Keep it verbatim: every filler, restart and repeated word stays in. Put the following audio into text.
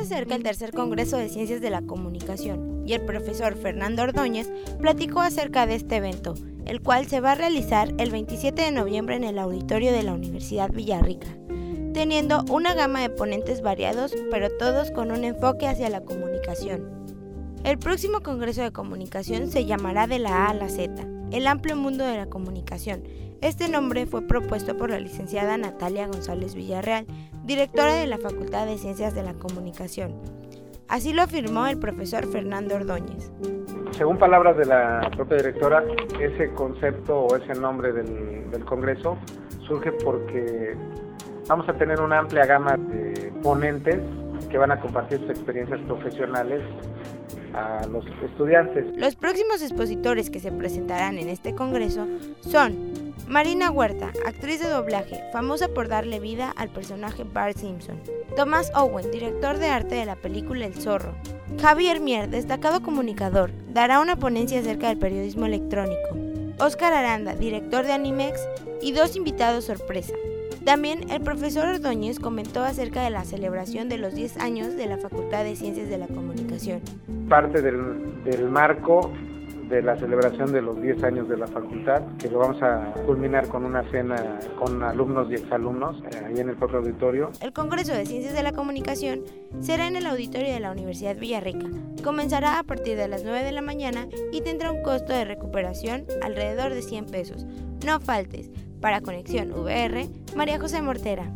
acerca el tercer Congreso de Ciencias de la Comunicación y el profesor Fernando Ordóñez platicó acerca de este evento, el cual se va a realizar el veintisiete de noviembre en el auditorio de la Universidad Villarrica, teniendo una gama de ponentes variados, pero todos con un enfoque hacia la comunicación. El próximo Congreso de Comunicación se llamará De la A a la Z, el amplio mundo de la comunicación. Este nombre fue propuesto por la licenciada Natalia González Villarreal, directora de la Facultad de Ciencias de la Comunicación. Así lo afirmó el profesor Fernando Ordóñez. Según palabras de la propia directora, ese concepto o ese nombre del, del Congreso surge porque vamos a tener una amplia gama de ponentes que van a compartir sus experiencias profesionales a los estudiantes. Los próximos expositores que se presentarán en este congreso son Marina Huerta, actriz de doblaje, famosa por darle vida al personaje Bart Simpson; Thomas Owen, director de arte de la película El Zorro; Javier Mier, destacado comunicador, dará una ponencia acerca del periodismo electrónico; Oscar Aranda, director de Animex; y dos invitados sorpresa. También el profesor Ordóñez comentó acerca de la celebración de los diez años de la Facultad de Ciencias de la Comunicación. Parte del, del marco de la celebración de los diez años de la facultad, que lo vamos a culminar con una cena con alumnos y exalumnos eh, ahí en el propio auditorio. El Congreso de Ciencias de la Comunicación será en el auditorio de la Universidad Villarrica. Comenzará a partir de las nueve de la mañana y tendrá un costo de recuperación alrededor de cien pesos. No faltes. Para Conexión V R, María José Mortera.